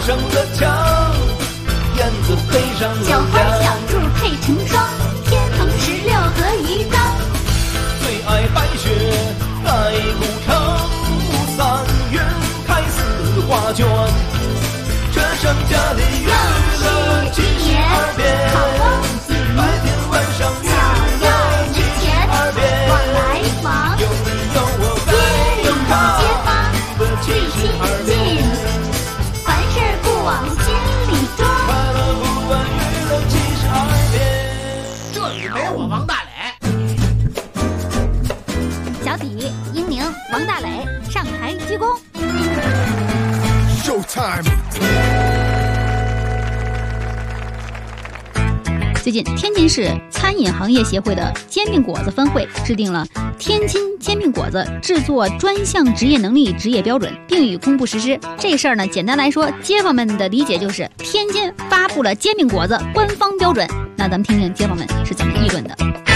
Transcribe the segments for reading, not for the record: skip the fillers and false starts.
上的墙，燕子飞上了小花小兔配成双，天蓬16和鱼缸。 最爱白雪盖古城，3月开4画卷，这盛家的娱乐72变，白天晚上娱乐72变， 往来忙， 有你有我在有他，娱乐72变， 凡事不往心里装， 快乐不问娱乐72变。 这里没我王大磊。 小底、英宁、王大磊上台鞠躬。 Showtime。 最近，天津市餐饮行业协会的煎饼果子分会制定了天津煎饼果子制作专项职业能力职业标准，并予公布实施。这事儿呢，简单来说，街坊们的理解就是天津发布了煎饼果子官方标准。那咱们听听街坊们是怎么议论的。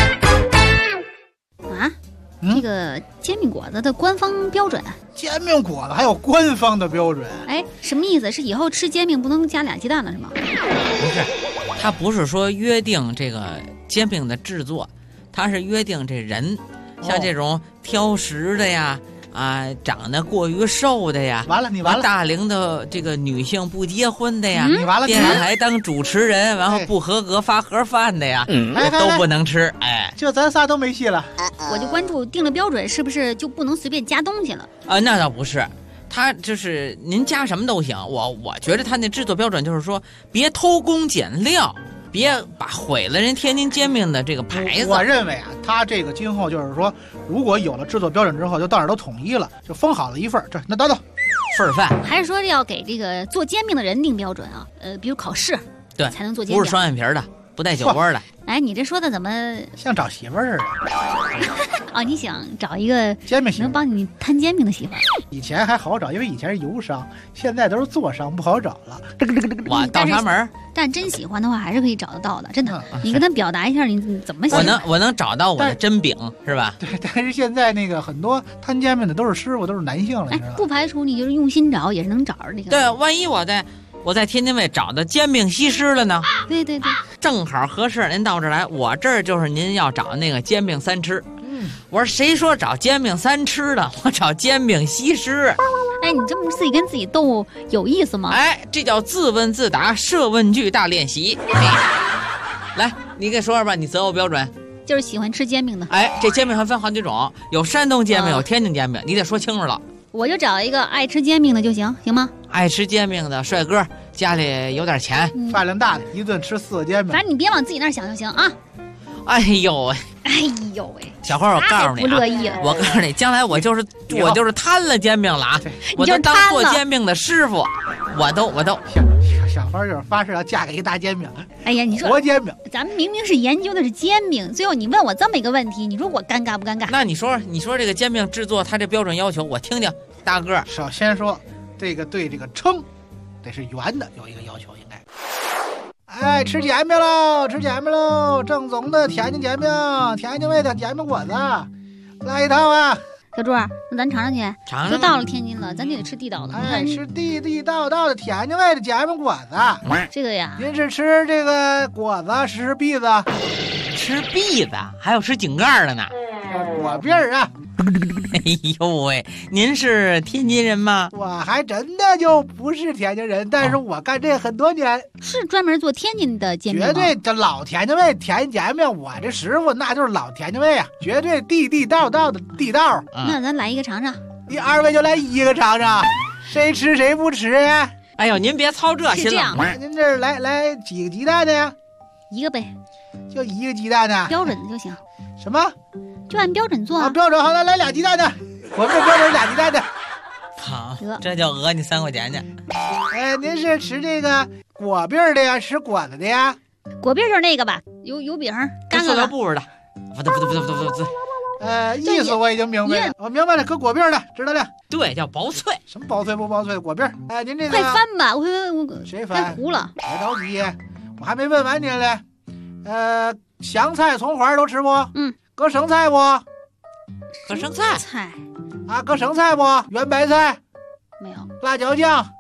啊？这个煎饼果子的官方标准？ 煎饼果子还有官方的标准？ 哎，什么意思？是以后吃煎饼不能加2鸡蛋了是吗？ 不是，他不是说约定这个煎饼的制作，他是约定这人，像这种挑食的呀，长得过于瘦的呀， 完了你完了， 大龄的这个女性不结婚的呀， 你完了， 电视台当主持人，然后不合格发盒饭的呀，都不能吃。哎， 这咱仨都没戏了。 我就关注定了标准是不是就不能随便加东西了？ 那倒不是。他就是您加什么都行，我觉得他那制作标准就是说，别偷工减料，别把毁了人天津煎饼的这个牌子。 我认为啊，他这个今后就是说，如果有了制作标准之后，就到哪儿都统一了，就封好了一份。那等份饭， 还是说要给这个做煎饼的人定标准啊？比如考试， 对， 才能做煎饼， 不是双眼皮的，不带酒窝的。 哎，你这说的怎么像找媳妇儿似的？ 哦，你想找一个煎饼媳妇能帮你摊煎饼的媳妇儿？ 以前还好找，因为以前是油商，现在都是做商，不好找了。 哇，倒插门。 但真喜欢的话，还是可以找得到的，真的。你跟他表达一下你怎么想。 我能找到我的真饼，是吧？ 对，但是现在那个很多摊煎饼的都是师傅，都是男性了，你知道吗？ 不排除你就是用心找，也是能找着那个。 对，万一我在天津卫找到煎饼西施了呢？ 对对对，正好合适。您到这儿来，我这儿就是您要找那个煎饼3吃。我说谁说找煎饼3吃的？我找煎饼西施。 哎，你这么自己跟自己斗有意思吗？ 哎，这叫自问自答设问句大练习。来，你给说说吧，你择偶标准。 就是喜欢吃煎饼的。 哎，这煎饼还分好几种，有山东煎饼，有天津煎饼，你得说清楚了。 我就找一个爱吃煎饼的就行，行吗？ 爱吃煎饼的帅哥，家里有点钱， 饭量大的，一顿吃4个煎饼。 反正你别往自己那儿想就行啊。 哎呦喂！ 哎呦喂！ 小花，我告诉你啊，我告诉你，将来我就是摊了煎饼了啊！我就当做煎饼的师傅，我都。 小花就是发誓要嫁给一大煎饼。 哎呀，你说活煎饼， 咱们明明是研究的是煎饼，最后你问我这么一个问题，你说我尴尬不尴尬？ 那你说这个煎饼制作它这标准要求，我听听。大个， 首先说这个对这个称得是圆的，有一个要求应该。哎，吃煎饼喽！吃煎饼喽！正宗的天津煎饼，天津味的煎饼果子，来一套啊！ 小朱，那咱尝尝去。 尝尝。 都到了天津了，咱就得吃地道的。 哎，吃地道的天津味的煎饼果子。 这个呀， 您是吃这个果子，吃篦子？ 吃篦子，还有吃井盖的呢。 果篦儿啊！ 哎呦喂，您是天津人吗？ 我还真的就不是天津人，但是我干这很多年， 是专门做天津的煎饼吗？ 绝对这老天津味天津煎饼，我这师傅那就是老天津味啊，绝对地道的地道。 那咱来一个尝尝。 你2位就来一个尝尝，谁吃谁不吃呀？ 哎呦，您别操这心了。 您这来几个鸡蛋的呀 ？1个呗， 就1个鸡蛋的， 标准的就行。 什么？ 就按标准做啊。 标准好了，来2鸡蛋的，我们这标准2鸡蛋的。 好，这就讹你3块钱去。 哎，您是吃这个果篦的呀，吃果子的呀？ 果篦就是那个吧，有饼，干塑料布似的。不对。 意思我已经明白了，我明白了，搁果篦的，知道了。 对，叫薄脆。 什么薄脆不薄脆的果篦？哎，您这个快翻吧，我谁翻？ 太糊了。 别着急，我还没问完您嘞。香菜、葱花都吃不？搁生菜不？ 搁生菜。 啊，搁生菜不？圆白菜没有。 辣椒酱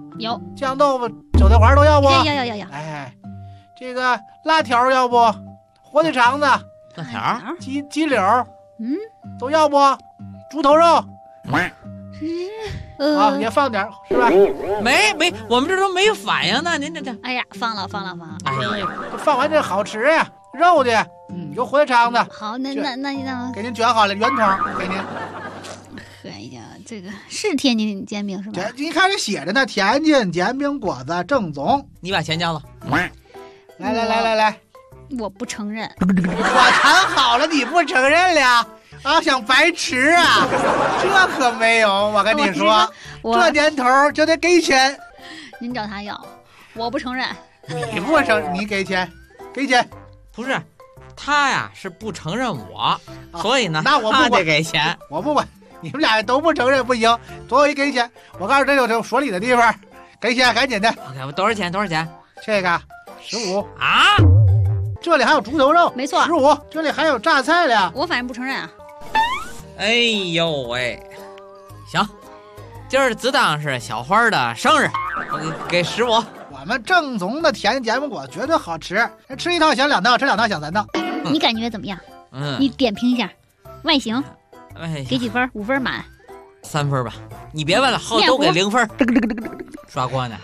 有酱豆腐、韭菜花都要不？ 要。 哎，这个辣条要不？火腿肠子、 辣条， 鸡柳，都要不？猪头肉啊，也放点是吧？ 没，我们这都没反应呢。您这， 哎呀，放了。 哎呀， 放完这好吃呀，肉的，有火腿肠子。 好，那给您卷好了，圆筒给您。 哎呀，这个是天津煎饼是吧？ 你看这写着呢，天津煎饼果子正宗。 你把钱交了。 来， 我不承认。 我谈好了，你不承认了啊？想白吃啊？这可没有，我跟你说，这年头就得给钱。 您找他要，我不承认。 你不承，你给钱，给钱。 不是，他呀是不承认我，所以呢， 那我不管， 他得给钱。 我不管，你们俩都不承认不行，多一给钱。我告诉你，这有说理的地方，给钱赶紧的。 OK， 多少钱？ 这个15 啊。 这里还有猪头肉， 没错 15，这里还有榨菜了。 我反正不承认啊。 哎呦喂，行，今儿只当是小花的生日，我给15。 我们正宗的甜煎饼果绝对好吃，吃一套想2套，吃2套想3套。 你感觉怎么样？你点评一下，外形，给几分？5分满 ？3分吧。你别问了，后都给0分。刷锅呢。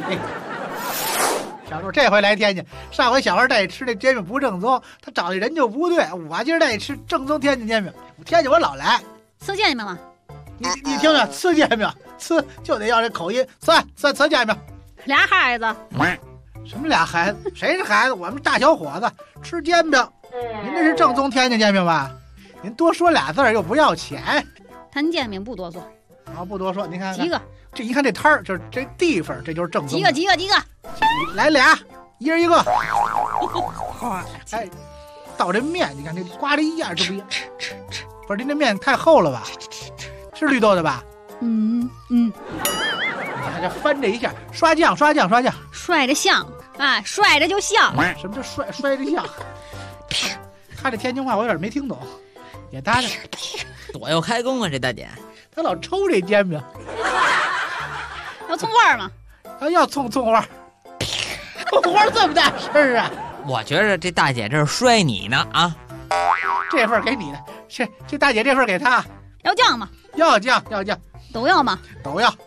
小柱这回来天津，上回小孩带你吃那煎饼不正宗，他找的人就不对。我今儿带你吃正宗天津煎饼，天津我老来。 吃煎饼吗？ 你听着，吃煎饼，吃就得要这口音，吃煎饼。 俩孩子？ 什么俩孩子？谁是孩子？我们大小伙子吃煎饼。您这是正宗天津煎饼吧？您多说俩字又不要钱。 谈煎饼不多说。 不多说，您看看几个？ 这一看这摊儿，就是这地方，这就是正宗。 几个？ 来俩，一人一个。哎，倒这面，你看这刮这一样就不一样。吃。不是您这面太厚了吧？是绿豆的吧？ 你看这翻这一下，刷酱。 摔着像啊，摔着就像。 什么叫摔着像？他这天津话我有点没听懂，也搭着。 多有开工啊，这大姐。 他老抽这煎饼。 要葱花吗？ 要葱花。葱花这么大事啊！ 我觉着这大姐这是摔你呢啊！ 这份给你的，这大姐这份给他。 要酱吗？ 要酱。 都要吗？ 都要。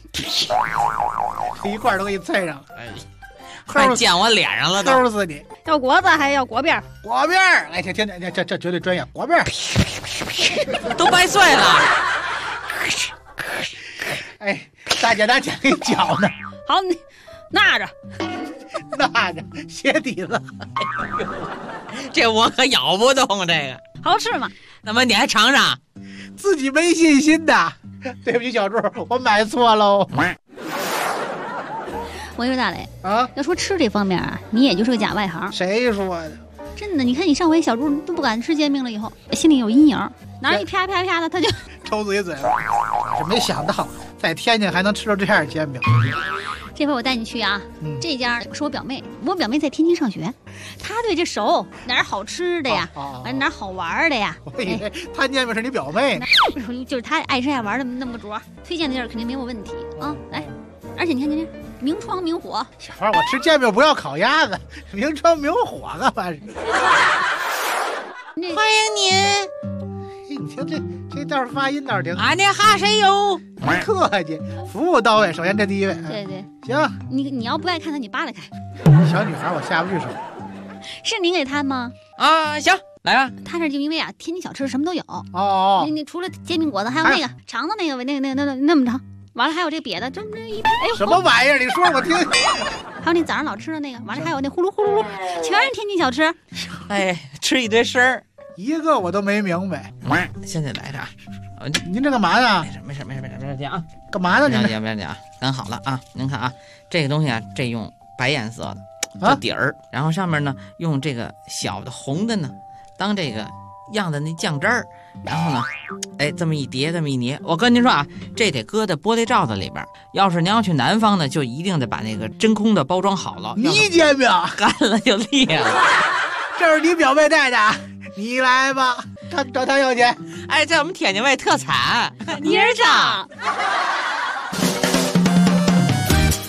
一块都给你啐上了。 哎，快溅我脸上了都。 齁死你！ 要果子还要果边？ 果边！哎，听这绝对专业，果边都掰碎了。 哎，大姐拿钱给你搅呢。 好，你拿着，鞋底子。 这我可咬不动这个。 好吃吗？ 那么你还尝尝？ 自己没信心的。对不起，小柱，我买错喽。 我说大磊啊， 要说吃这方面啊，你也就是个假外行。 谁说的？ 真的，你看你上回小猪都不敢吃煎饼了，以后心里有阴影，哪一啪啪啪的他就抽自己嘴巴。是没想到在天津还能吃到这样煎饼。 这回我带你去啊，这家是我表妹在天津上学，她对这熟哪儿好吃的呀，哪儿好玩的呀。 我以为她煎饼是你表妹呢。 就是她爱吃爱玩的那么个主，推荐的地儿肯定没有问题啊。来，而且你看这明窗明火。 小孩，我吃煎饼不要烤鸭子，明窗明火干嘛是？ 欢迎您。 你听这道发音倒是挺好。 俺这哈谁哟？ 不客气，服务到位，首先这第一位。 对。 行， 你要不爱看他，你扒拉开。 小女孩我下不去手。 是您给摊吗？ 啊，行，来吧。 他这就因为啊，天津小吃什么都有。 哦。 你除了煎饼果子，还有那个肠子那么长。完了还有这别的，这么一哎什么玩意儿？你说我听。 还有那早上老吃的那个，完了还有那呼噜呼噜噜，全是天津小吃。 哎，吃一堆声儿， 一个我都没明白。 现在来着。 您这干嘛呢？ 没事，别着急啊。 干嘛呢？您别着急啊，刚好了啊。您看啊，这个东西啊，这用白颜色的做底儿，然后上面呢用这个小的红的呢当这个样的那酱汁儿，然后呢，哎，这么一叠，这么一捏。我跟您说啊，这得搁在玻璃罩子里边。要是您要去南方呢，就一定得把那个真空的包装好了。 泥煎饼干了就裂了。 这是你表妹带的，你来吧，找他要钱。 哎，在我们天津卫特产， 泥儿酱。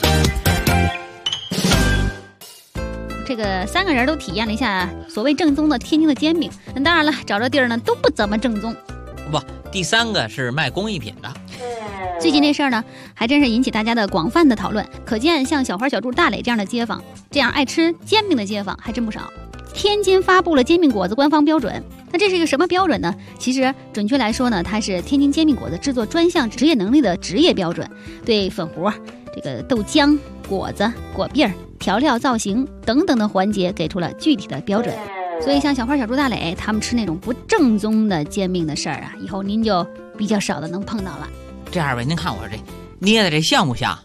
这个3个人都体验了一下所谓正宗的天津的煎饼。当然了，找这地儿呢都不怎么正宗。 不，第3个是卖工艺品的。 最近这事儿呢，还真是引起大家的广泛的讨论。可见像小花、小柱、大磊这样的街坊，这样爱吃煎饼的街坊还真不少。天津发布了煎饼果子官方标准，那这是一个什么标准呢？其实准确来说呢，它是天津煎饼果子制作专项职业能力的职业标准，对粉糊、这个豆浆、果子、果篦、调料、造型等等的环节给出了具体的标准。所以像小花、小柱、大磊他们吃那种不正宗的煎饼的事儿啊，以后您就比较少的能碰到了。 这2位，您看我这捏的这像不像？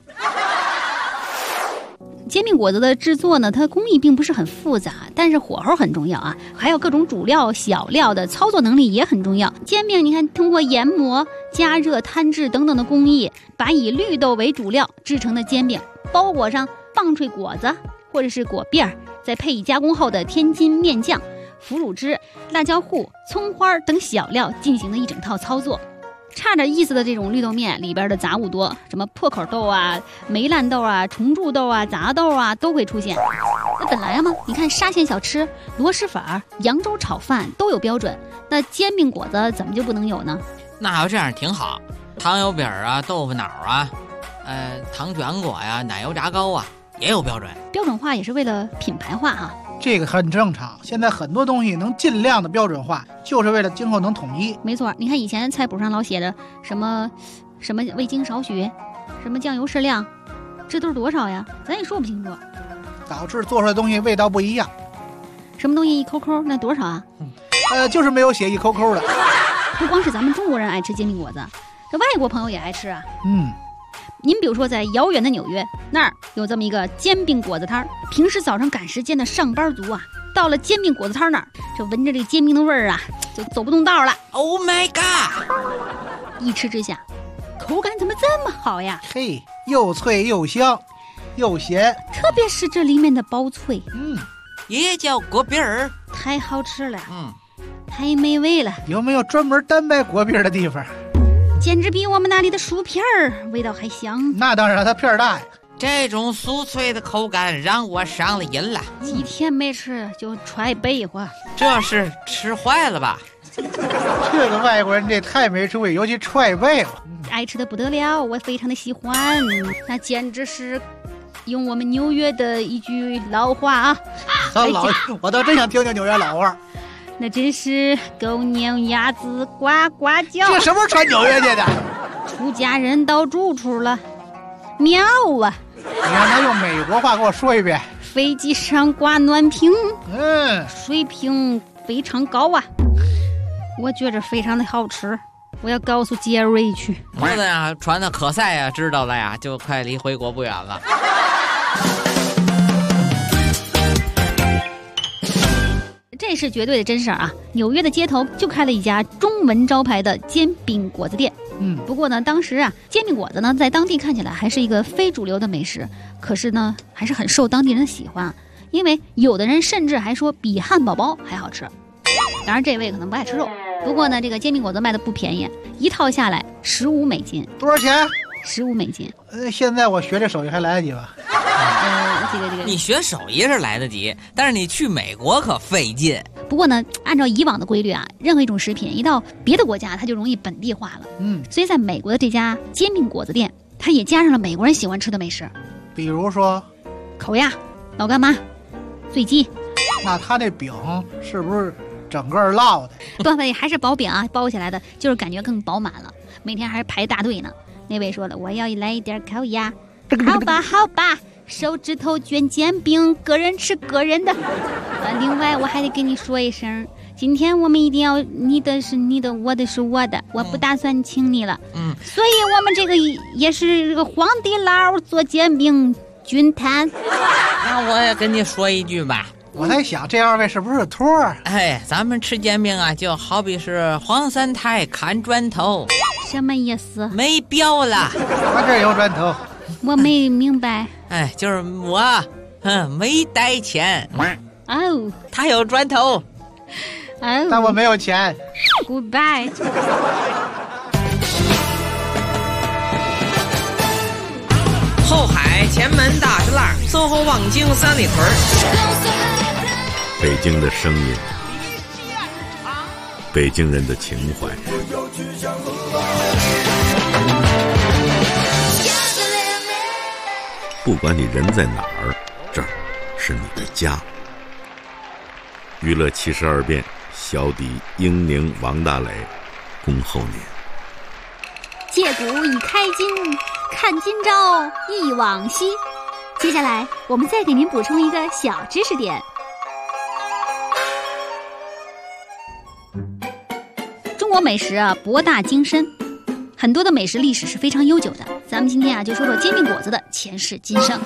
煎饼果子的制作呢，它工艺并不是很复杂，但是火候很重要啊，还有各种主料、小料的操作能力也很重要。煎饼你看，通过研磨、加热、摊制等等的工艺，把以绿豆为主料制成的煎饼包裹上棒槌果子或者是果篦，再配以加工后的天津面酱、腐乳汁、辣椒糊、葱花等小料进行的一整套操作。差点意思的这种绿豆面里边的杂物多，什么破口豆啊、梅烂豆啊、重贮豆啊、杂豆啊都会出现。那本来嘛，你看沙县小吃、螺蛳粉、扬州炒饭都有标准，那煎饼果子怎么就不能有呢？ 那要这样挺好，糖油饼啊、豆腐脑啊、糖卷果呀、奶油炸糕啊也有标准。 标准化也是为了品牌化啊。 这个很正常，现在很多东西能尽量的标准化，就是为了今后能统一。 没错，你看以前菜谱上老写着什么味精少许，什么酱油适量，这都是多少呀？咱也说不清楚， 导致做出来的东西味道不一样。 什么东西一抠抠，那多少啊？ 就是没有写一抠抠的。 不光是咱们中国人爱吃煎饼果子，这外国朋友也爱吃啊。您比如说在遥远的纽约，那儿有这么一个煎饼果子摊儿，平时早上赶时间的上班族啊，到了煎饼果子摊那儿，这闻着这个煎饼的味儿啊，就走不动道了。 Oh my god！ 一吃之下，口感怎么这么好呀？ 嘿，又脆又香，又咸， 特别是这里面的薄脆， 也叫果篦儿， 太好吃了，太美味了。 有没有专门单卖果篦的地方？ 简直比我们那里的薯片儿味道还香。 那当然了，它片儿大呀。 这种酥脆的口感让我上了瘾了。 几天没吃就踹背话， 这是吃坏了吧？ 这个外国人这太没出息，尤其踹背了， 爱吃的不得了，我非常的喜欢。那简直是用我们纽约的一句老话啊， 老，我倒真想听听纽约老话。 那真是狗娘鸭子呱呱叫。 这什么时候传纽约去的？ 出家人到住处了，妙啊！ 你让他用美国话给我说一遍。 飞机上挂暖瓶，水平非常高啊！我觉着非常的好吃，我要告诉杰瑞去。 我的呀，传到可赛呀，知道了呀，就快离回国不远了。 这是绝对的真事儿啊！纽约的街头就开了一家中文招牌的煎饼果子店。不过呢，当时啊，煎饼果子呢，在当地看起来还是一个非主流的美食，可是呢，还是很受当地人的喜欢，因为有的人甚至还说比汉堡包还好吃。当然，这位可能不爱吃肉。不过呢，这个煎饼果子卖的不便宜，一套下来15美金。 多少钱 ？15美金。 现在我学这手艺还来得及吧？ 这个你学手艺是来得及，但是你去美国可费劲。 不过呢，按照以往的规律啊，任何一种食品一到别的国家，它就容易本地化了。所以在美国的这家煎饼果子店，它也加上了美国人喜欢吃的美食， 比如说烤鸭、老干妈、醉鸡。 那他那饼是不是整个烙的？ 不，还是薄饼啊，包起来的，就是感觉更饱满了。每天还是排大队呢。那位说了，我要来一点烤鸭。好吧，好吧。手指头卷煎饼，个人吃个人的。另外我还得跟你说一声，今天我们一定要你的是你的，我的是我的，我不打算请你了。所以我们这个也是这个皇帝佬做煎饼均摊。 那我也跟你说一句吧， 我在想这二位是不是托儿？ 咱们吃煎饼啊，就好比是黄三太看砖头。 什么意思？ 没标了。 我这有砖头。 我没明白。 就是我，没带钱。他有砖头。 但我没有钱。 Goodbye。 后海前门大栅栏，身后望京三里屯。 北京的声音，北京人的情怀。不管你人在哪儿，这儿是你的家。娱乐72变，小弟英宁、王大磊，恭候您。 借古已开今，看今朝忆往昔。接下来我们再给您补充一个小知识点。中国美食啊博大精深，很多的美食历史是非常悠久的。咱们今天啊就说说煎饼果子的前世今生。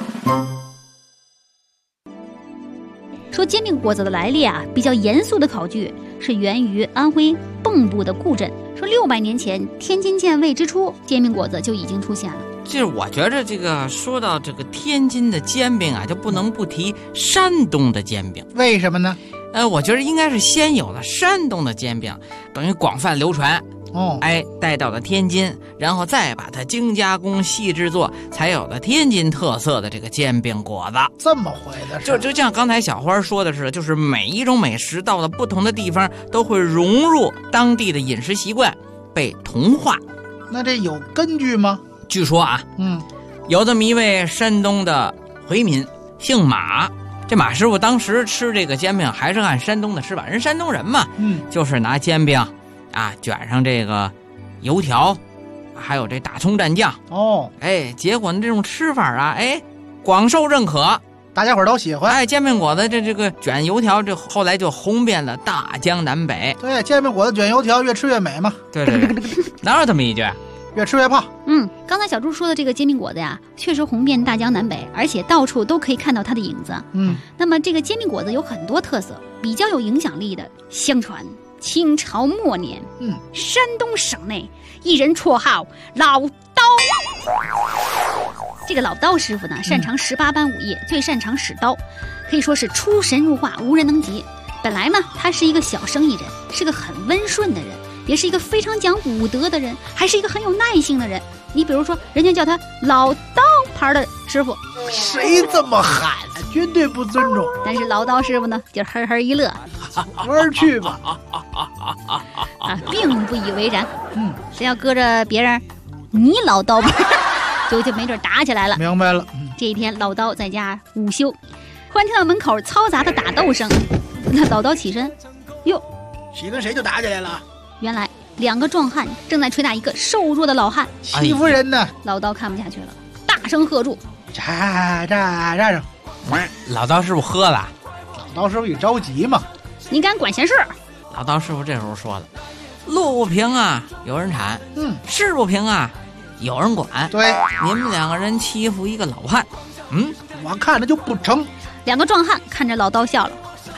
说煎饼果子的来历啊，比较严肃的考据是源于安徽蚌埠的固镇。说600年前天津建魏之初，煎饼果子就已经出现了。 就是我觉着这个说到这个天津的煎饼啊，就不能不提山东的煎饼。 为什么呢？ 我觉得应该是先有了山东的煎饼，等于广泛流传。带到了天津，然后再把它精加工细制作，才有了天津特色的这个煎饼果子。 这么回的事， 就像刚才小花说的是，就是每一种美食到了不同的地方，都会融入当地的饮食习惯，被同化。 那这有根据吗？ 据说啊，有这么一位山东的回民，姓马。这马师傅当时吃这个煎饼还是按山东的吃法，人山东人嘛，就是拿煎饼啊，卷上这个油条，还有这大葱蘸酱。结果这种吃法啊，广受认可， 大家伙都喜欢。 煎饼果子这个卷油条，这后来就红遍了大江南北。 对，煎饼果子卷油条，越吃越美嘛。 对，哪有这么一句？ 越吃越胖。 刚才小猪说的这个煎饼果子呀，确实红遍大江南北，而且到处都可以看到它的影子。那么这个煎饼果子有很多特色，比较有影响力的，相传清朝末年，山东省内一人绰号老刀。这个老刀师傅呢，擅长18般武艺，最擅长使刀，可以说是出神入化，无人能及。本来呢，他是一个小生意人，是个很温顺的人，也是一个非常讲武德的人，还是一个很有耐性的人。你比如说，人家叫他老刀牌的师傅， 谁这么喊？绝对不尊重。 但是老刀师傅呢，就呵呵一乐， 玩去吧， 并不以为然。谁要搁着别人，你老刀牌，就没准打起来了。 明白了。 这一天，老刀在家午休，忽然听到门口嘈杂的打斗声。那老刀起身，哟， 谁跟谁就打起来了？ 原来2个壮汉正在捶打一个瘦弱的老汉， 欺负人呢。 老刀看不下去了，大声喝住： 站上！ 老刀师傅喝了。 老刀师傅也着急嘛， 你敢管闲事？ 老刀师傅这时候说了：路不平啊，有人铲；事不平啊，有人管。 对， 你们2个人欺负一个老汉， 我看着就不成。 2个壮汉看着老刀笑了。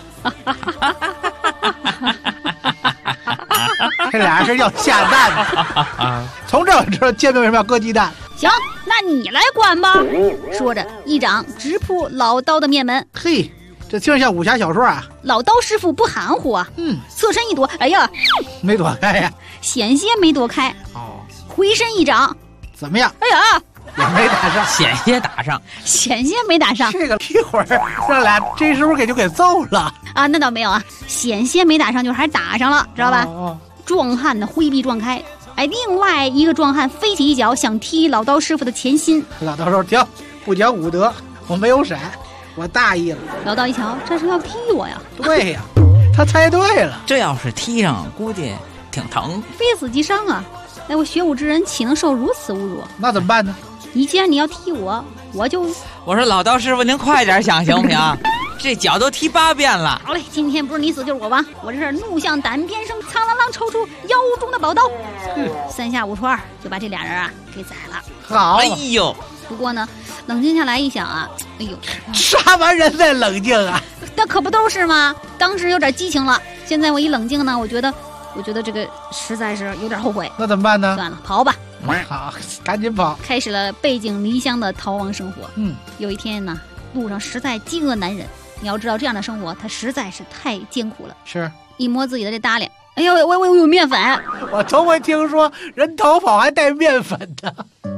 这俩是要下蛋的。从这我知道煎饼为什么要搁鸡蛋。 行，那你来管吧。说着，一掌直扑老刀的面门。 嘿，这听着像武侠小说啊。 老刀师傅不含糊啊，侧身一躲，哎呀， 没躲开呀， 险些没躲开。回身一掌， 怎么样？ 哎呀， 也没打上， 险些打上， 险些没打上。 这个一会儿让俩这时候给揍了啊！那倒没有啊，险些没打上，就是还打上了，知道吧？壮汉呢挥臂撞开，另外一个壮汉飞起一脚想踢老刀师傅的前心。 老刀说：“停，不讲武德，我没有闪，我大意了。” 老刀一瞧，这是要踢我呀？ 对呀，他猜对了。 这要是踢上，估计挺疼， 非死即伤啊！我学武之人岂能受如此侮辱？ 那怎么办呢？ 既然你要踢我，我说老刀师傅，您快点想行不行？这脚都踢8遍了。 好嘞，今天不是你死就是我亡。我这是怒向胆边生，苍啷啷抽出腰中的宝刀，3下5除2就把这俩人啊给宰了。 好， 哎呦！ 不过呢，冷静下来一想啊， 杀完人再冷静啊， 那可不都是吗？当时有点激情了，现在我一冷静呢，我觉得这个实在是有点后悔。 那怎么办呢？ 算了，跑吧。 好，赶紧跑， 开始了背井离乡的逃亡生活。有一天呢，路上实在饥饿难忍。你要知道，这样的生活它实在是太艰苦了。 是， 一摸自己的这褡裢，哎呦，我有面粉。 我从未听说人逃跑还带面粉的。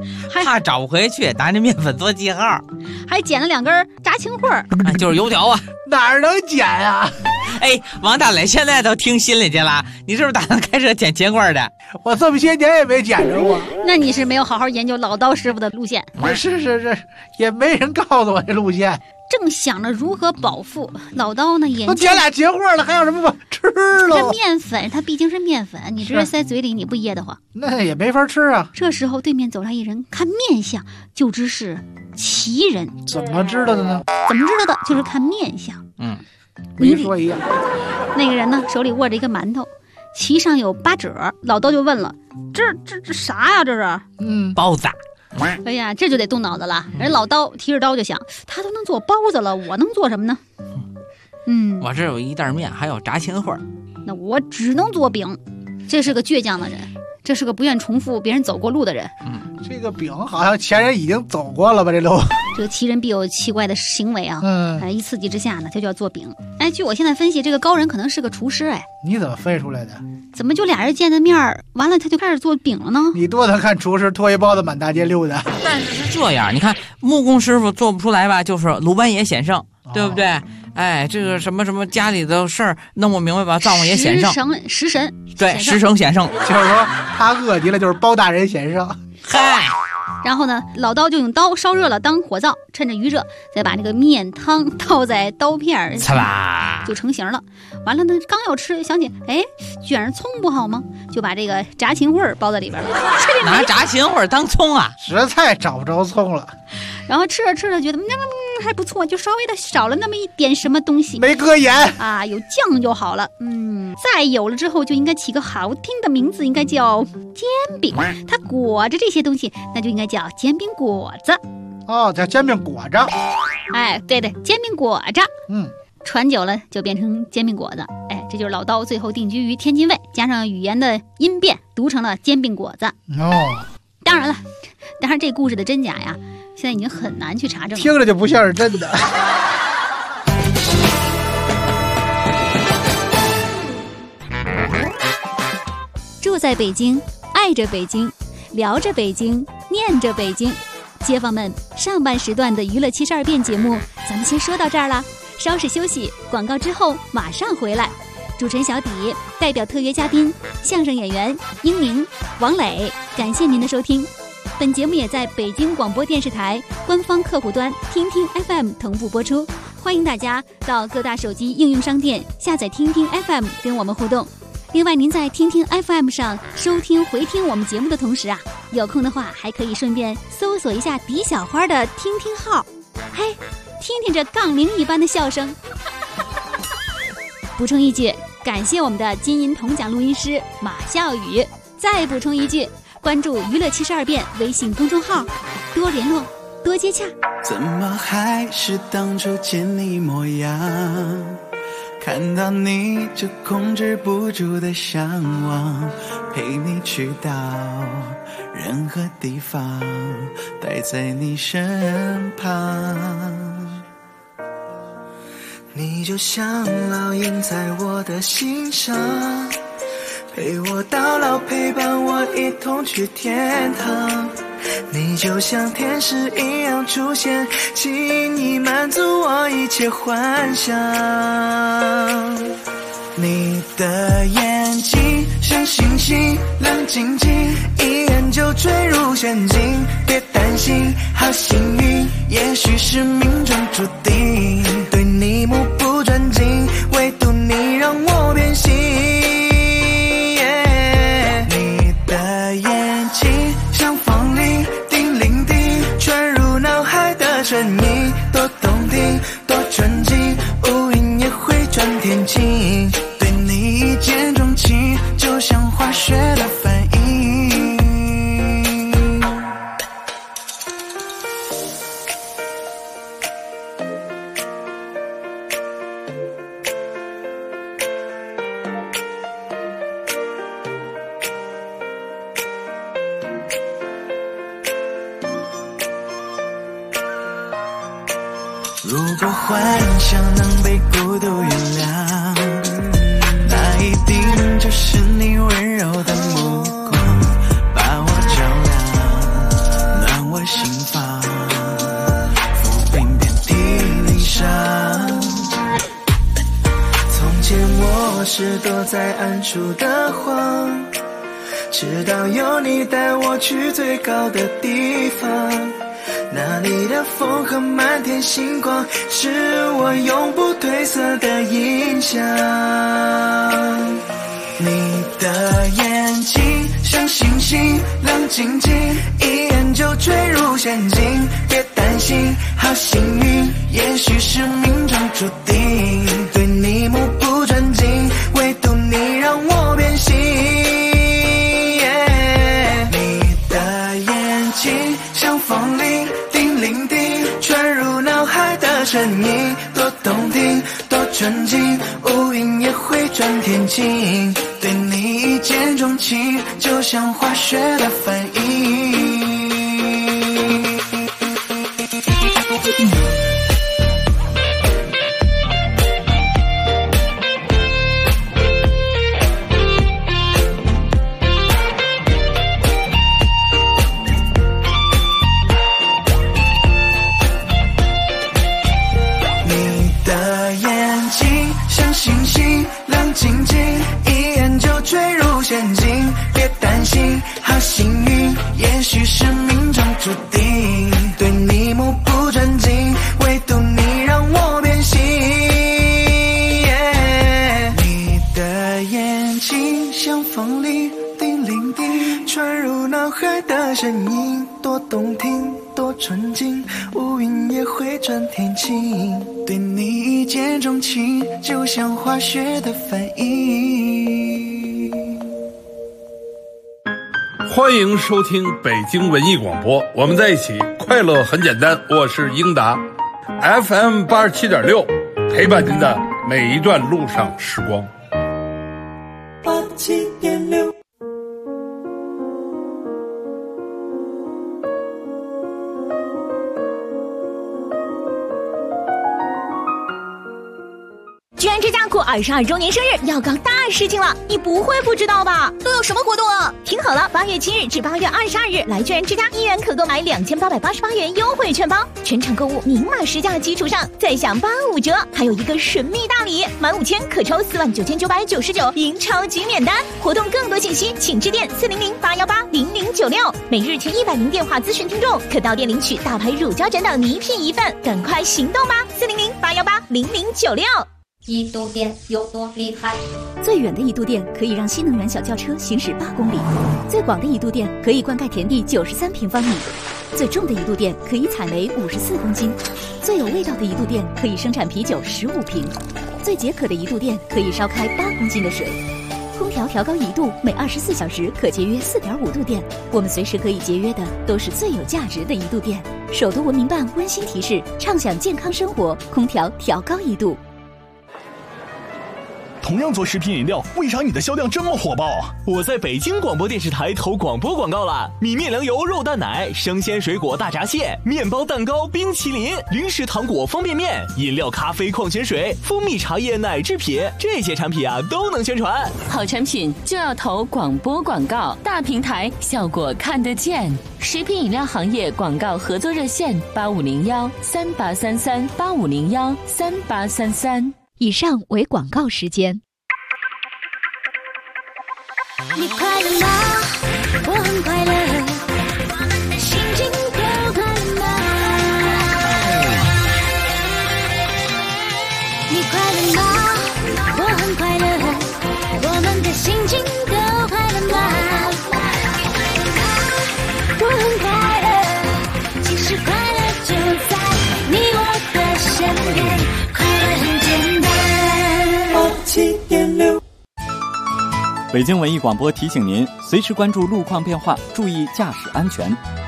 怕找不回去，拿着面粉做记号， 还捡了2根炸青棍儿， 就是油条啊。 哪儿能捡啊？ 哎，王大磊现在都听心里去了，你是不是打算开车捡青棍的？ 我这么些年也没捡着过。 那你是没有好好研究老刀师傅的路线。 是，也没人告诉我这路线。 正想着如何饱腹，老刀呢眼都捡俩结货了，还有什么不吃这了？ 面粉它毕竟是面粉，你直接塞嘴里你不噎得慌。 那也没法吃啊。 这时候对面走来一人，看面相就知是奇人。 怎么知道的呢？ 怎么知道的？就是看面相。 没说一样。 那个人呢手里握着一个馒头，其上有8褶。老刀就问了：“这啥呀？这是？” 包子。 哎呀，这就得动脑子了。人老刀提着刀就想，他都能做包子了，我能做什么呢？ 我这有一袋面，还有炸青花， 那我只能做饼。这是个倔强的人，这是个不愿重复别人走过路的人。 这个饼好像前人已经走过了吧？这路。 这个奇人必有奇怪的行为啊！一刺激之下呢，他就要做饼。哎，据我现在分析，这个高人可能是个厨师。哎， 你怎么分出来的？ 怎么就俩人见的面儿，完了他就开始做饼了呢？ 你多能看厨师拖一包子满大街溜达。 但是这样，你看木工师傅做不出来吧，就是鲁班爷显圣，对不对？哎，这个什么家里的事儿弄不明白吧？灶王爷显圣， 食神， 对，食神显圣， 就是说他饿极了，就是包大人显圣。 嗨。 然后呢，老刀就用刀烧热了当火灶，趁着余热，再把这个面汤倒在刀片擦啦， 就成型了。完了呢，刚要吃，想起卷上葱不好吗？就把这个炸芹花包在里边了。 拿炸芹花当葱啊？ 实在找不着葱了。 然后吃着吃着觉得还不错，就稍微的少了那么一点什么东西， 没搁盐啊，有酱就好了。再有了之后就应该起个好听的名字，应该叫煎饼。它裹着这些东西，那就应该叫煎饼果子。 哦，叫煎饼果子。 哎，对，煎饼果子。传久了就变成煎饼果子。哎，这就是老刀最后定居于天津卫，加上语言的音变，读成了煎饼果子。当然了，这故事的真假呀，现在已经很难去查证了， 听着就不像是真的。 住在北京，爱着北京，聊着北京，念着北京。街坊们，上半时段的娱乐72变节目咱们先说到这儿了，稍事休息，广告之后马上回来。主持人小底代表特约嘉宾相声演员英宁、王磊，感谢您的收听。本节目也在北京广播电视台官方客户端听听 FM 同步播出，欢迎大家到各大手机应用商店下载听听 FM 跟我们互动。另外，您在听听 FM 上收听回听我们节目的同时啊，有空的话还可以顺便搜索一下狄小花的听听号，嘿，听听这杠铃一般的笑声。补充一句，感谢我们的金银铜奖录音师马笑宇。再补充一句，关注娱乐72变微信公众号，多联络，多接洽。 怎么还是当初见你模样？看到你就控制不住的向往，陪你去到任何地方，待在你身旁。你就像烙印在我的心上，陪我到老，陪伴我一同去天堂。你就像天使一样出现，轻易满足我一切幻想。你的眼睛像星星亮晶晶，一眼就坠入陷阱。别担心，好幸运，也许是命中注定。对你目不转睛，唯独你让我变心。你的眼睛像风铃叮铃叮，传入脑海的声音，多动听，多纯净，乌云也会转天晴。对你一见钟情，就像化学的反应。如果幻想能被孤独原谅，那一定就是你温柔的目光把我照亮。 是躲在暗处的谎，直到有你带我去最高的地方，那里的风和满天星光，是我永不褪色的印象。你的眼睛像星星亮晶晶，一眼就坠入陷阱，别担心，好幸运，也许是命中注定，对你目不转睛，唯独你让我变心。你的眼睛像风铃叮铃叮，传入脑海的声音，多动听多纯净，乌云也会转天晴，对你一见钟情，就像化学的反应。你的眼睛像星星亮晶晶，一眼就坠入陷阱，别担心，好幸运，也许是命中注定，对你目不转睛，唯独你让我变心。你的眼睛像风铃叮铃叮，传入脑海的声音，多动听多纯净，乌云也会转天晴，对你一见钟情，就像化学的反应。 欢迎收听北京文艺广播，我们在一起，快乐很简单。我是英达 FM 87.6，陪伴您的每一段路上时光。 87.6 居然之家过22周年生日要搞大事情了，你不会不知道吧？都有什么活动啊？听好了，8月7日至8月22日来居然之家，依然可购买2888元优惠券包，全场购物明码实价基础上再享85折，还有一个神秘大礼，满5000可抽49999赢超级免单。活动更多信息请致电400-818-0096，每日前100名电话咨询听众可到店领取大牌乳胶枕等礼品一份，赶快行动吧！400-818-0096。 一度电有多厉害？ 最远的一度电可以让新能源小轿车行驶8公里，最广的一度电可以灌溉田地93平方米，最重的一度电可以采煤54公斤，最有味道的一度电可以生产啤酒15瓶，最解渴的一度电可以烧开8公斤的水。空调调高1度，每24小时可节约4.5度电。我们随时可以节约的都是最有价值的一度电。首都文明办温馨提示：畅享健康生活，空调调高1度。 同样做食品饮料，为啥你的销量这么火爆啊？ 我在北京广播电视台投广播广告了，米面粮油肉蛋奶、生鲜水果大闸蟹、面包蛋糕、冰淇淋、零食糖果方便面、饮料咖啡矿泉水、蜂蜜茶叶奶制品，这些产品啊都能宣传。 好产品就要投广播广告，大平台效果看得见。食品饮料行业广告合作热线8501-3833-8501-3833。 以上为广告时间。 你快乐吗？我很快乐，心情都快乐吗？你快乐吗？我很快乐，我们的心情都快乐吗？我很快乐，其实快乐就在你我的身边，快乐很简单。87.6 北京文艺广播提醒您，随时关注路况变化，注意驾驶安全。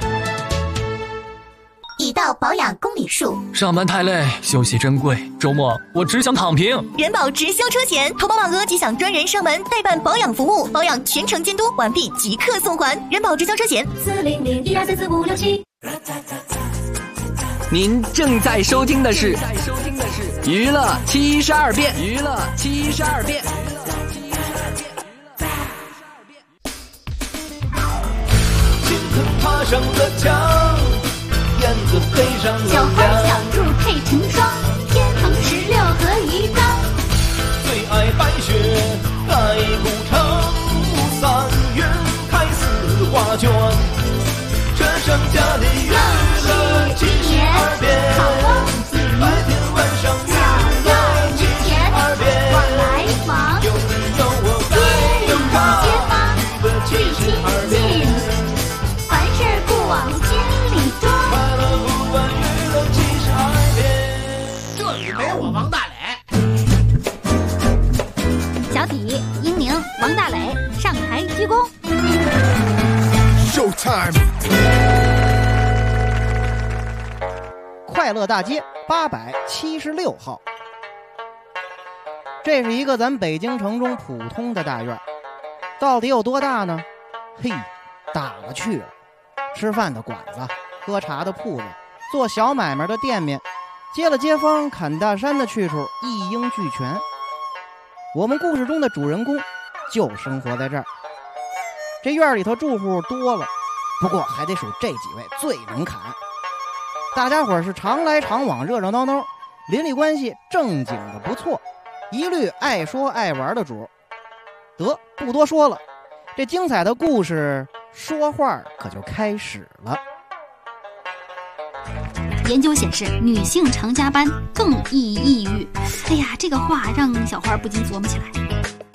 已到保养公里数， 上班太累，休息珍贵，周末我只想躺平。 人保直销车险，投保满额即享专人上门代办保养服务，保养全程监督完毕即刻送还。人保直销车险 400-1234567。 您正在收听的是娱乐72变，娱乐72变。 爬上了墙，燕子飞上了小花小兔配成双，天堂16和一张。 最爱白雪。 快乐大街876号。这是一个咱北京城中普通的大院，到底有多大呢？嘿，大了去了。吃饭的馆子，喝茶的铺子，做小买卖的店面，接了街坊砍大山的去处一应俱全。我们故事中的主人公就生活在这儿。这院里头住户多了，不过还得数这几位最能砍。大家伙是常来常往，热热闹闹，邻里关系正经的不错，一律爱说爱玩的主。得，不多说了，这精彩的故事说话可就开始了。 研究显示，女性常加班更易抑郁。哎呀，这个话让小花不禁琢磨起来。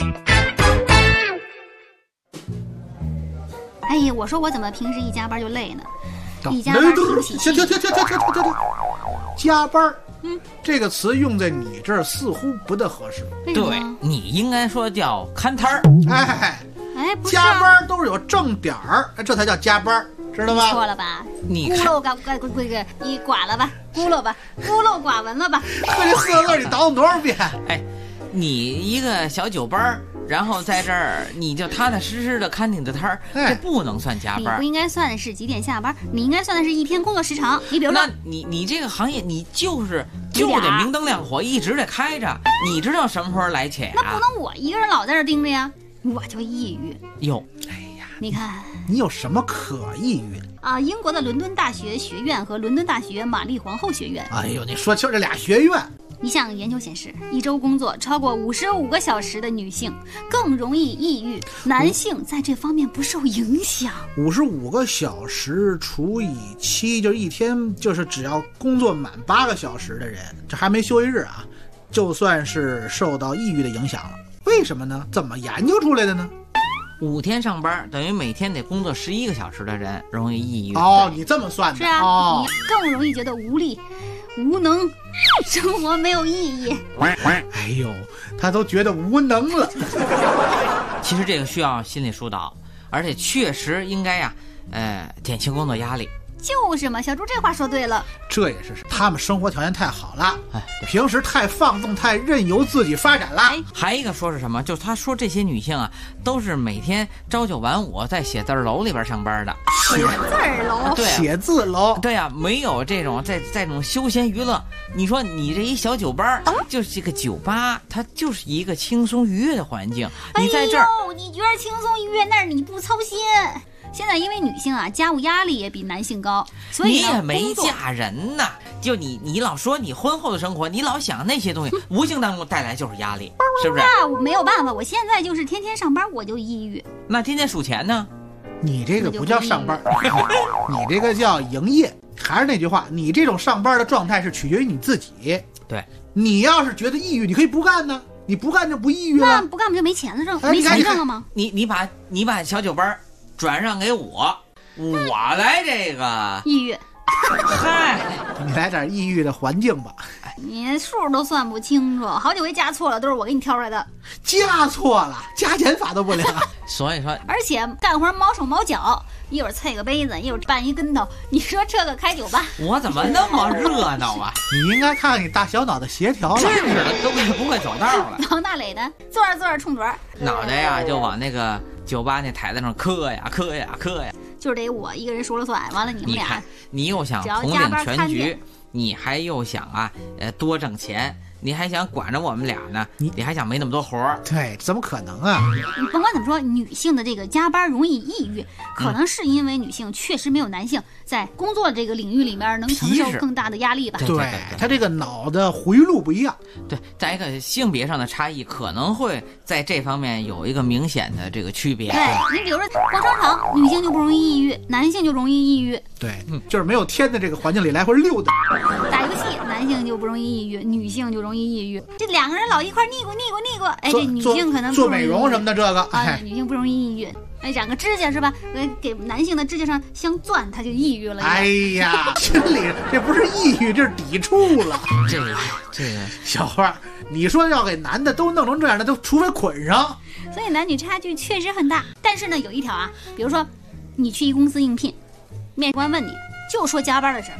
哎呀，我说我怎么平时一加班就累呢？一加班提不起劲。 停！加班，这个词用在你这儿似乎不大合适。 对，你应该说叫看摊儿。 哎，不是加班都是有正点儿，这才叫加班，知道吧？ 错了吧？ 你孤陋你寡了吧？孤陋吧？孤陋寡闻了吧？ 这四个字你倒腾多少遍？ 哎，你一个小酒班，然后在这儿你就踏踏实实的看你的摊儿，这不能算加班。 你不应该算的是几点下班，你应该算的是一天工作时长。你比如说， 那你这个行业你就得明灯亮火，一直得开着，你知道什么时候来钱啊？ 那不能我一个人老在这盯着呀，我就抑郁。 哟， 哎呀， 你看你有什么可抑郁的啊？英国的伦敦大学学院和伦敦大学玛丽皇后学院。 哎呦，你说清这俩学院。 一项研究显示，一周工作超过55个小时的女性更容易抑郁，男性在这方面不受影响。 55个小时除以7，就一天，就是只要工作满8个小时的人，这还没休一日啊，就算是受到抑郁的影响了。为什么呢？怎么研究出来的呢 ？5天上班等于每天得工作11个小时的人容易抑郁。 哦，你这么算的。 是啊，你更容易觉得无力、无能，生活没有意义。 哎呦，他都觉得无能了。 其实这个需要心理疏导，而且确实应该呀，减轻工作压力。 就是嘛，小猪这话说对了。 这也是他们生活条件太好了，平时太放纵，太任由自己发展了。 还一个说是什么？就是他说这些女性啊，都是每天朝9晚5在写字楼里边上班的。 写字楼？ 对， 写字楼。 对呀，没有这种在这种休闲娱乐。你说你这一小酒吧，就是一个酒吧，它就是一个轻松愉悦的环境。你在这儿， 你觉得轻松愉悦，那是你不操心。现在因为女性啊，家务压力也比男性高，所以你也没嫁人呐。就你老说你婚后的生活，你老想那些东西，无形当中带来就是压力，是不是？ 那我没有办法，我现在就是天天上班，我就抑郁。 那天天数钱呢？ 你这个不叫上班，你这个叫营业。还是那句话，你这种上班的状态是取决于你自己。 对， 你要是觉得抑郁，你可以不干呢，你不干就不抑郁了。 那不干不就没钱了挣？没钱挣了吗？ 你把小酒班转让给我来这个抑郁。 嗨， 你来点抑郁的环境吧。 你数都算不清楚，好几回加错了，都是我给你挑出来的。 加错了，加减法都不灵。 所以说， 而且干活毛手毛脚，一会儿啐个杯子，一会儿绊一跟头。你说这个开酒吧， 我怎么那么热闹啊？ 你应该看看你大小脑的协调了， 真是的，都不会走道了。 王大磊的坐着冲嘴， 脑袋呀就往那个酒吧那台子上磕呀， 就是得我一个人说了算。完了你们俩， 你又想统领全局，你还又想啊多挣钱，你还想管着我们俩呢，你还想没那么多活儿。 对，怎么可能啊？ 你甭管怎么说，女性的这个加班容易抑郁，可能是因为女性确实没有男性在工作这个领域里面能承受更大的压力吧。 对，他这个脑的回路不一样。 对，在一个性别上的差异，可能会在这方面有一个明显的这个区别。 对，你比如说逛商场，女性就不容易抑郁，男性就容易抑郁。 对，就是没有天的这个环境里来回溜达。 打游戏，男性就不容易抑郁，女性就容易抑郁。这两个人老一块腻咕，哎，这女性可能做美容什么的，这个女性不容易抑郁。哎，染个指甲是吧？给男性的指甲上镶钻，他就抑郁了。 哎呀，心里这不是抑郁，这是抵触了。 这个小花，你说要给男的都弄成这样的，都除非捆上。 所以男女差距确实很大。但是呢，有一条啊，比如说你去一公司应聘，面试官问你，就说加班的事儿，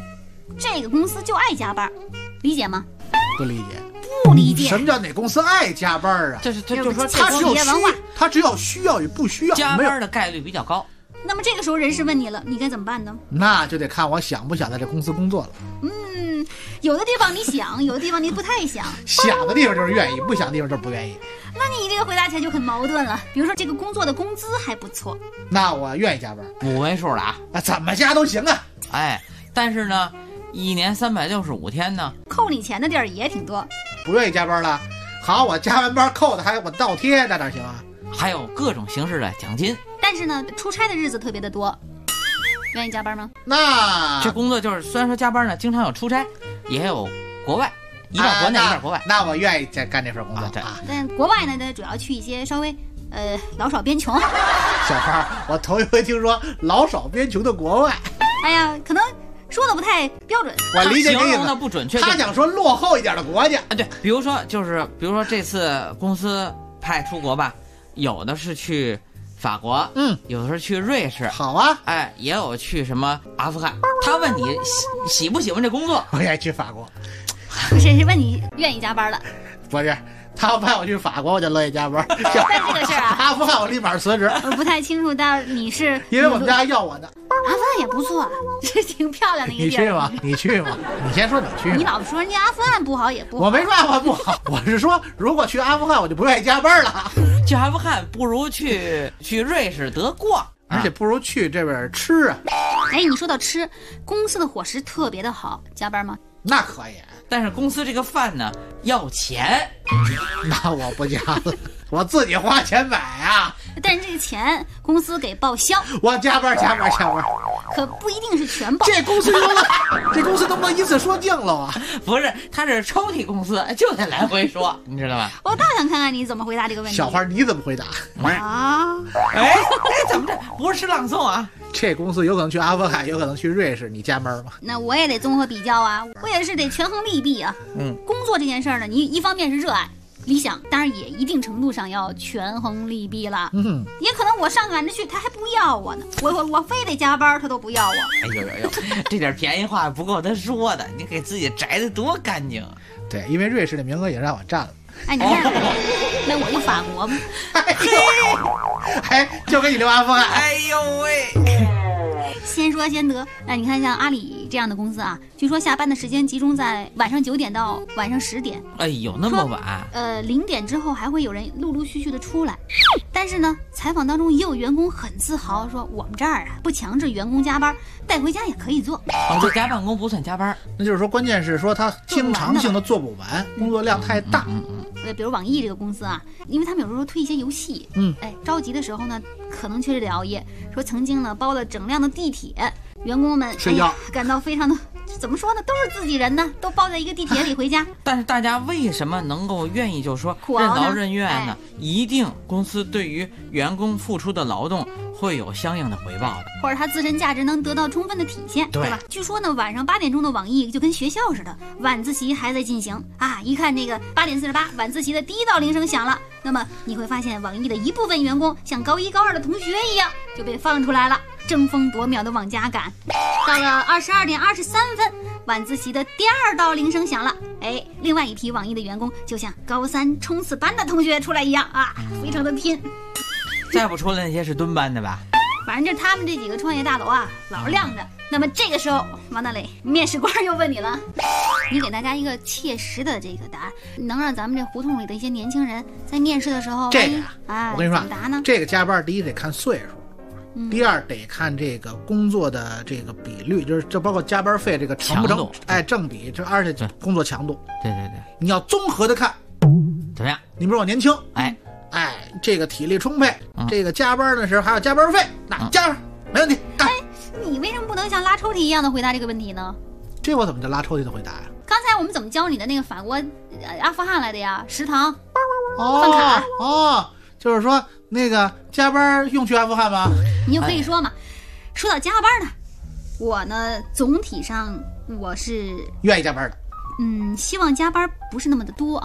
这个公司就爱加班，理解吗？ 不理解。 不理解。 什么叫哪公司爱加班啊？ 就是说他只有需要与不需要， 加班的概率比较高。 那么这个时候人事问你了，你该怎么办呢？ 那就得看我想不想在这公司工作了。 有的地方你想，有的地方你不太想。 想的地方就是愿意，不想的地方就是不愿意。 那你这个回答起来就很矛盾了。比如说这个工作的工资还不错， 那我愿意加班 ，5位数的啊， 怎么加都行啊。 哎，但是呢，1年365天呢， 扣你钱的地儿也挺多。 不愿意加班了，好，我加完班扣的还我倒贴，那哪行啊？ 还有各种形式的奖金。 但是呢，出差的日子特别的多，愿意加班吗？ 那这工作就是虽然说加班呢，经常有出差，也有国外，一半国内一半国外。 那我愿意干这份工作但国外呢，主要去一些稍微老少边穷。 小花，我头一回听说老少边穷的国外。 哎呀，可能说的不太标准， 我理解形容的不准确。 他想说落后一点的国家啊，对，比如说这次公司派出国吧，有的是去法国，有的是去瑞士， 好啊， 哎，也有去什么阿富汗。他问你喜不喜欢这工作？ 我愿意去法国。 不是问你愿意加班了？ 不是，他要派我去法国，我就乐意加班。 但这个事儿啊， 阿富汗我立马辞职。 我不太清楚，但你是因为我们家要我的。 阿富汗也不错，这挺漂亮的一个地儿。 你去吗？你去吗？你先说你去。 你老说人家阿富汗不好也不好。 我没说阿富汗不好，我是说如果去阿富汗，我就不愿意加班了。 去阿富汗不如去瑞士得逛， 而且不如去这边吃啊。 哎，你说到吃，公司的伙食特别的好，加班吗？ 那可以， 但是公司这个饭呢要钱， 那我不加了，我自己花钱买啊。 但是这个钱公司给报销， 我加班， 可不一定是全报。 这公司这公司能不能一次说净了啊？ 不是，他是抽屉公司，就得来回说，你知道吧？ 我倒想看看你怎么回答这个问题。 小花，你怎么回答啊？ 哎，怎么着？不是朗诵啊？ 这公司有可能去阿富汗，有可能去瑞士，你加班吗？ 那我也得综合比较啊，我也是得权衡利弊啊。工作这件事儿呢，你一方面是热爱。理想当然也一定程度上要权衡利弊了。也可能我上赶着去，他还不要我呢。我非得加班，他都不要我。 哎呦，这点便宜话不够他说的，你给自己摘的多干净啊！ 对，因为瑞士的名额也让我占了。 哎，你看，那我就法国吧。 哎，就给你留阿富汗。 哎呦喂！ 先说先得。那你看像阿里这样的公司啊，据说下班的时间集中在晚上9点到晚上10点。 哎呦，那么晚 ？0点之后还会有人陆陆续续的出来。但是呢，采访当中也有员工很自豪说，我们这儿啊不强制员工加班，带回家也可以做。 这家办公不算加班， 那就是说关键是说他经常性的做不完，工作量太大。 比如网易这个公司啊，因为他们有时候推一些游戏，着急的时候呢，可能确实得熬夜。说曾经呢包了整辆的地铁，员工们睡觉， 感到非常的怎么说呢，都是自己人呢，都包在一个地铁里回家。 但是大家为什么能够愿意就是说任劳任怨呢？一定公司对于员工付出的劳动会有相应的回报的， 或者他自身价值能得到充分的体现，对吧？据说呢，晚上8点钟的网易就跟学校似的，晚自习还在进行啊！一看这个8点48，晚自习的第一道铃声响了，那么你会发现网易的一部分员工像高1高2的同学一样就被放出来了，争分夺秒的往家赶。到了22点23分，晚自习的第2道铃声响了，哎，另外一批网易的员工就像高3冲刺班的同学出来一样啊，非常的拼。 再不出来那些是蹲班的吧？ 反正就他们这几个创业大佬啊，老是亮着。那么这个时候，王大雷面试官又问你了，你给大家一个切实的这个答案，能让咱们这胡同里的一些年轻人在面试的时候， 这个我跟你说， 怎么答呢？ 这个加班第一得看岁数，第二得看这个工作的这个比率，就是这包括加班费这个成不成，哎，正比，这而且工作强度， 对， 你要综合的看， 怎么样？ 你比如我年轻， 哎， 这个体力充沛，这个加班的时候还有加班费，那加班没问题，干。 你为什么不能像拉抽屉一样的回答这个问题呢？ 这我怎么就拉抽屉的回答呀？ 刚才我们怎么教你的那个法国、阿富汗来的呀？食堂饭卡就是说那个加班用去阿富汗吗？ 你就可以说嘛，说到加班呢，我呢总体上我是愿意加班的， 希望加班不是那么的多啊。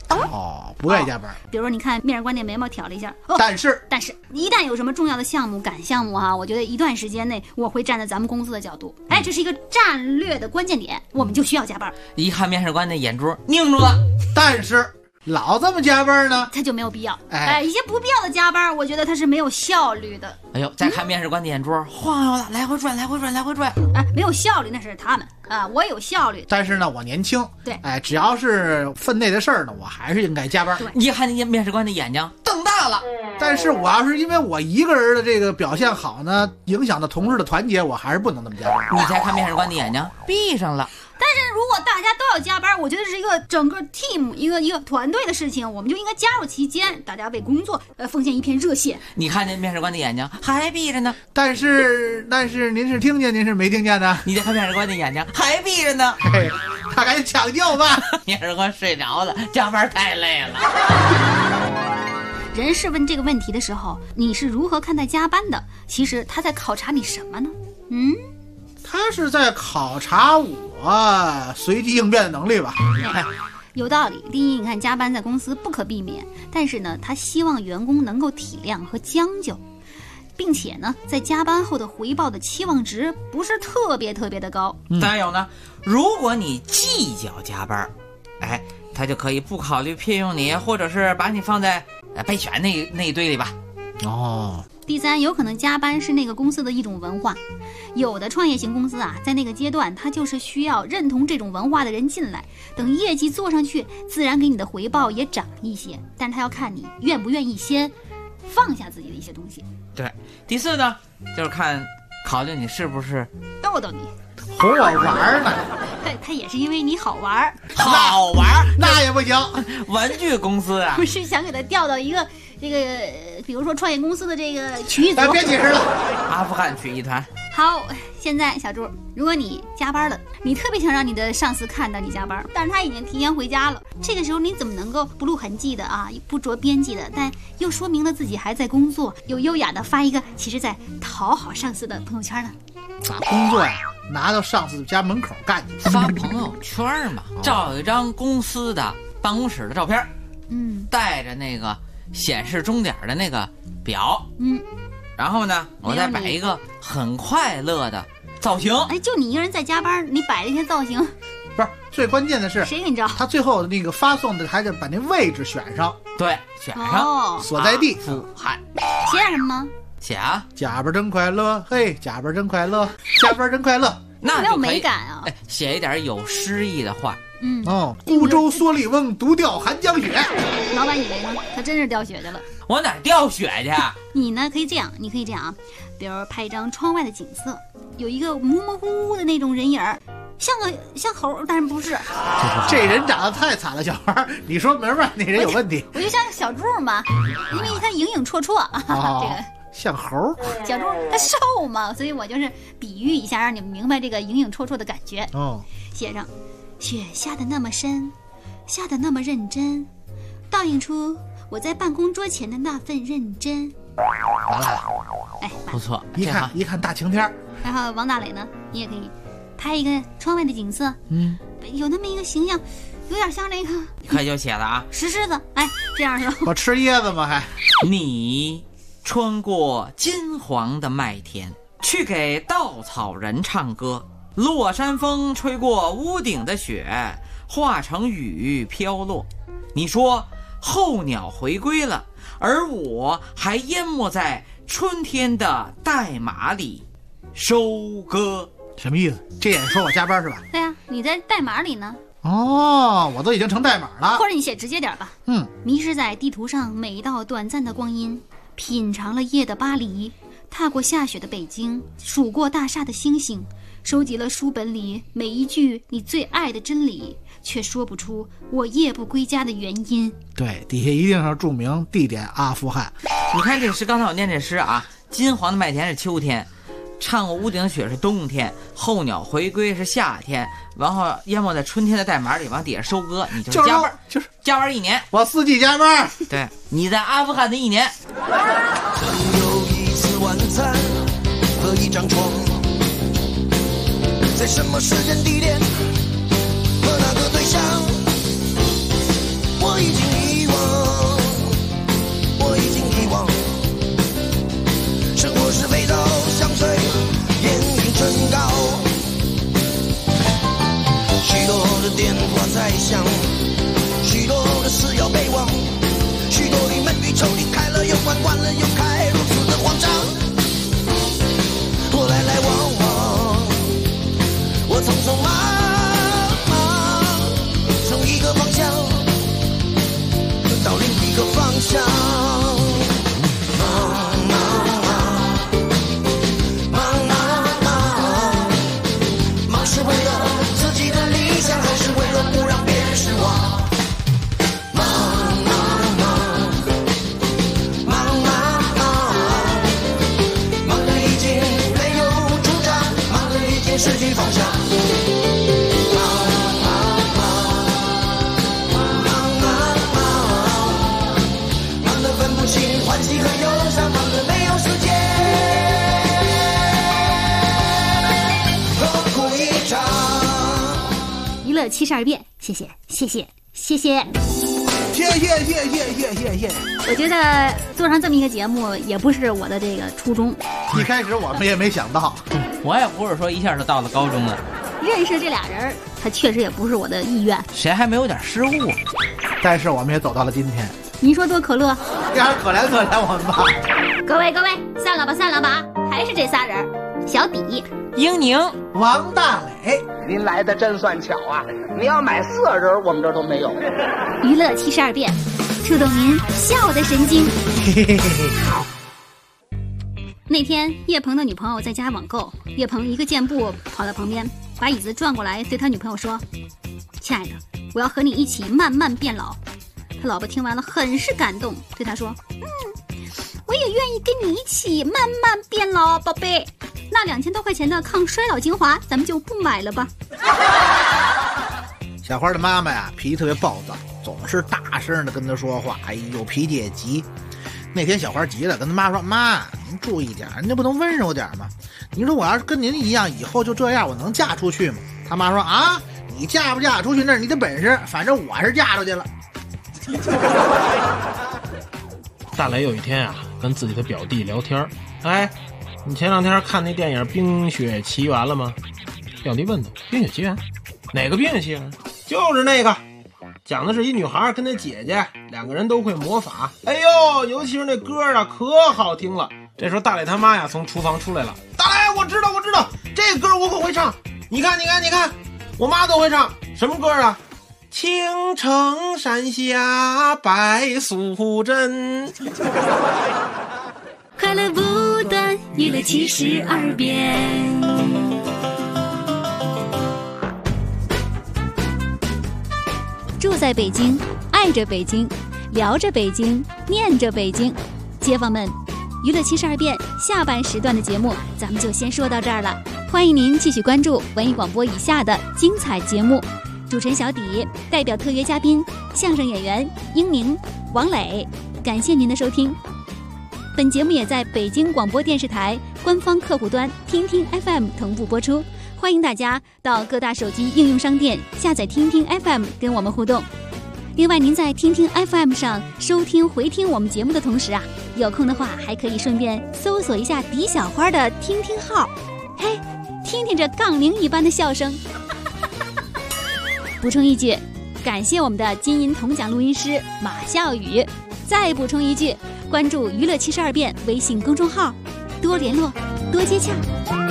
哦，不愿意加班。 比如说，你看面试官那眉毛挑了一下， 但是一旦有什么重要的项目赶项目哈，我觉得一段时间内我会站在咱们公司的角度，哎，这是一个战略的关键点，我们就需要加班。 一看面试官那眼珠拧住了， 但是老这么加班呢， 他就没有必要。哎，一些不必要的加班，我觉得他是没有效率的。 哎呦，再看面试官的眼珠晃悠了，来回转，来回转，来回转。 哎，没有效率那是他们啊，我有效率。 但是呢，我年轻， 对， 哎，只要是分内的事儿呢，我还是应该加班。 对， 一看那面试官的眼睛瞪大了。 但是我要是因为我一个人的这个表现好呢，影响到同事的团结，我还是不能那么加班。 你再看面试官的眼睛闭上了。 但是如果大家都要加班，我觉得是一个整个 team 一个团队的事情，我们就应该加入其间，大家为工作奉献一片热血。 你看见面试官的眼睛还闭着呢， 但是您是听见您是没听见的？ 你再看面试官的眼睛还闭着呢， 嘿，他赶紧抢救吧。 面试官睡着了，加班太累了。 人事问这个问题的时候，你是如何看待加班的？其实他在考察你什么呢？ 他是在考察我随机应变的能力吧？ 有道理。第一，你看加班在公司不可避免，但是呢，他希望员工能够体谅和将就，并且呢，在加班后的回报的期望值不是特别的高。 再有呢，如果你计较加班，哎，他就可以不考虑聘用你，或者是把你放在备选那一堆里吧。 哦。 第三，有可能加班是那个公司的一种文化，有的创业型公司啊，在那个阶段，他就是需要认同这种文化的人进来，等业绩做上去，自然给你的回报也涨一些，但他要看你愿不愿意先放下自己的一些东西。 对，第四呢，就是考虑你是不是逗你， 哄我玩呢。 他也是因为你好玩， 好玩那也不行。 玩具公司啊， 不是想给他调到一个这个，比如说创业公司的这个曲艺组。 别解释了， 阿富汗曲艺团。 好，现在小朱，如果你加班了，你特别想让你的上司看到你加班，但是他已经提前回家了，这个时候你怎么能够不露痕迹的啊，不着边际的，但又说明了自己还在工作，又优雅的发一个其实在讨好上司的朋友圈呢？ 把工作呀拿到上司家门口干去， 发朋友圈嘛，照一张公司的办公室的照片，带着那个显示钟点的那个表，然后呢，我再摆一个很快乐的造型。 哎，就你一个人在加班，你摆了一些造型， 不是最关键的是谁给你照？ 他最后那个发送的还得把那位置选上， 对，选上所在地。 富汗写点什么吗？ 写啊， 加班真快乐，嘿，加班真快乐，加班真快乐。 那没有美感啊！ 哎，写一点有诗意的话。 孤舟蓑笠翁，独钓寒江雪。 老板以为呢？他真是掉雪去了。 我哪掉雪去？ 你呢？可以这样，你可以这样啊，比如拍一张窗外的景色，有一个模模糊糊的那种人影儿，像猴，但是不是。 这人长得太惨了，小孩，你说明白，那人有问题。 我就像小猪嘛，因为他影影绰绰啊，这个。 像猴， 小猪它瘦嘛，所以我就是比喻一下，让你们明白这个影影绰绰的感觉。写上雪下得那么深，下得那么认真，倒映出我在办公桌前的那份认真。 完了， 哎， 不错， 一看大晴天。 然后王大磊呢，你也可以拍一个窗外的景色，有那么一个形象，有点像那个， 快就写了啊， 石狮子，哎，这样是吧？ 我吃叶子吗？还你穿过金黄的麦田，去给稻草人唱歌。落山风吹过屋顶的雪，化成雨飘落。你说候鸟回归了，而我还淹没在春天的代码里收割。 什么意思？这也说我加班是吧？ 对呀，你在代码里呢。 我都已经成代码了。 或者你写直接点吧。迷失在地图上每一道短暂的光阴，品尝了夜的巴黎，踏过下雪的北京，数过大厦的星星，收集了书本里每一句你最爱的真理，却说不出我夜不归家的原因。 对，底下一定要注明地点阿富汗。 你看这诗，刚才我念这诗啊，金黄的麦田是秋天，唱过屋顶的雪是冬天，候鸟回归是夏天，然后淹没在春天的代码里，往底下收割，你就是加班， 就是加班1年。 我4季加班。 对，你在阿富汗的1年。 曾有一次晚餐和一张床，在什么时间地点和那个对象，我我已经遗忘，我已经遗忘，生活是肥皂香水，烟瘾唇膏，许多的电话在响，许多的事要备忘，许多的门与抽屉开了又关，关了又开，如此的慌张。我来来往往，我匆匆忙忙，从一个方向到另一个方向。忙是为了自己的理想，还是为了不让别人失望？失去方向，忙得分不清欢喜和忧伤，忙得没有时间痛苦一场。 娱乐72变，谢谢谢谢谢谢。 谢。 我觉得做上这么一个节目也不是我的这个初衷， 一开始我们也没想到， 我也不是说一下就到了高中了。 认识这俩人，他确实也不是我的意愿。 谁还没有点失误？ 但是我们也走到了今天。 你说多可乐？ 这还可怜我们吧。 各位，散了吧，还是这仨人：小底、 英宁、 王大磊。 您来的真算巧啊！你要买4人，我们这都没有。 娱乐72变，触动您笑的神经。那天叶鹏的女朋友在家网购，叶鹏一个箭步跑到旁边，把椅子转过来，对他女朋友说：“亲爱的，我要和你一起慢慢变老。”他老婆听完了很是感动，对他说：“我也愿意跟你一起慢慢变老，宝贝。那2000多块钱的抗衰老精华，咱们就不买了吧。” 小花的妈妈呀，脾气特别暴躁，总是大声的跟她说话，哎呦，脾气也急。那天小花急了，跟她妈说：“妈，您注意点，您不能温柔点吗？您说我要是跟您一样，以后就这样，我能嫁出去吗？”她妈说：“啊，你嫁不嫁出去那是你的本事，反正我是嫁出去了。” 大雷有一天啊，跟自己的表弟聊天，哎，你前2天看那电影《冰雪奇缘》了吗？表弟问他：“冰雪奇缘？哪个冰雪奇缘？”就是那个，讲的是一女孩跟她姐姐2个人都会魔法。哎呦，尤其是那歌啊，可好听了。这时候大磊他妈呀从厨房出来了。大磊，我知道，这歌我可会唱。你看，我妈都会唱。什么歌啊？青城山下白素贞。 快乐不断，娱乐72变。 住在北京，爱着北京，聊着北京，念着北京。街坊们，娱乐72变下半时段的节目咱们就先说到这儿了，欢迎您继续关注文艺广播以下的精彩节目。主持人小底代表特约嘉宾相声演员英宁、王磊，感谢您的收听。本节目也在北京广播电视台官方客户端听听 FM 同步播出，欢迎大家到各大手机应用商店下载听听 FM 跟我们互动。另外，您在听听 FM 上收听回听我们节目的同时啊，有空的话还可以顺便搜索一下狄小花的听听号，嘿，听听这杠铃一般的笑声。补充一句，感谢我们的金银铜奖录音师马笑宇。再补充一句，关注娱乐72变微信公众号，多联络，多接洽。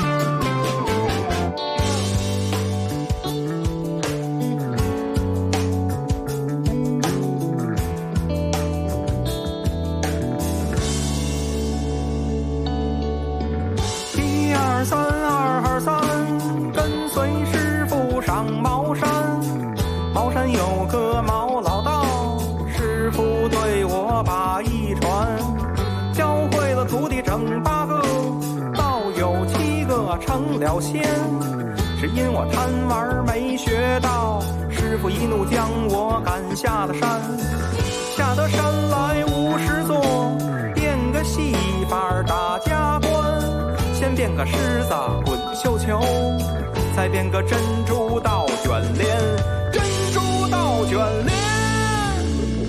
跟随师傅上茅山，茅山有个毛老道，师傅对我把一传，教会了徒弟整8个，道有7个成了仙。只因我贪玩没学到，师傅一怒将我赶下了山。下得山来50座，变个戏法打家官，先变个狮子滚绣球，再变个珍珠倒卷帘，珍珠倒卷帘。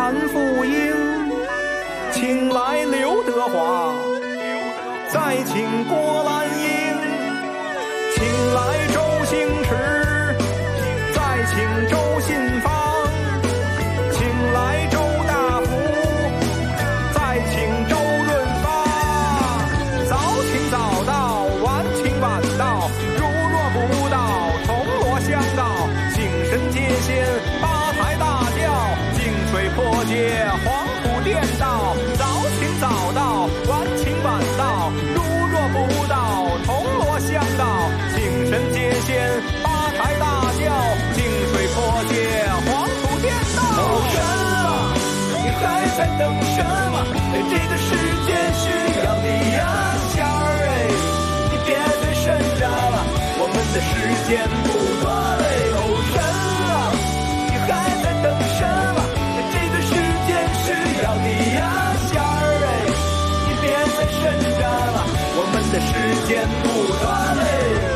看浮影，请来刘德华，再请郭兰英，请来周星驰，再请周信芳，请来周大福，再请周润发。早请早到，晚请晚到，如若不到，铜锣相告，精神接线，八抬大轿，净水破街，黄土颠倒。早请早到，晚请晚到，如若不到，铜锣相告，精神接线，八抬大轿，净水破街，黄土颠倒。哦，人啊，你还在等什么？这个世界需要你呀，小儿哎，你别再挣扎了，我们的时间不多嘞。哦，人啊，你还在等什么？这个世界需要你呀，小儿哎，你别再挣扎了，我们的时间不多嘞。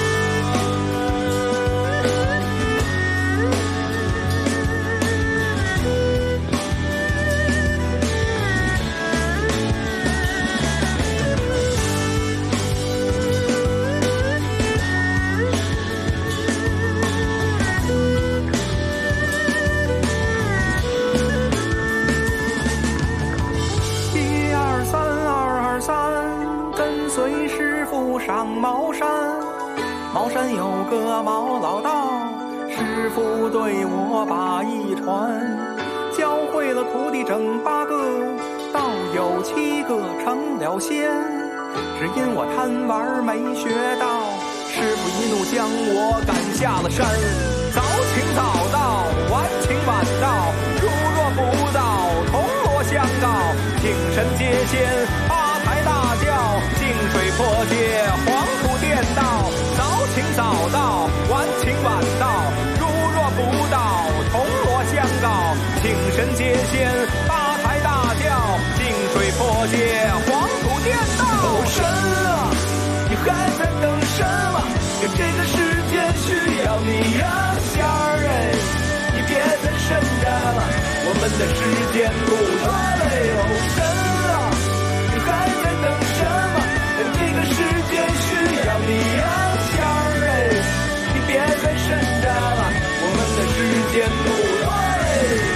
上茅山，茅山有个毛老道，师傅对我把一传，教会了徒弟整8个，倒有7个成了仙。只因我贪玩没学到，师傅一怒将我赶下了山。早请早到，晚请晚到，如若不到，铜锣相告，精神接线，八抬大轿，净水破街，黄土颠倒。早请早到，晚请晚到，如若不到，铜锣相告，精神接线，八抬大轿，净水破街，黄土颠倒。哦，神啊，你还在等什么？这个世界需要你呀，小儿哎，你别再挣扎了，我们的时间不多嘞。哦，神啊，你还在等什么？这个世界需要你呀，小儿哎，你别再挣扎了，我们的时间不多嘞。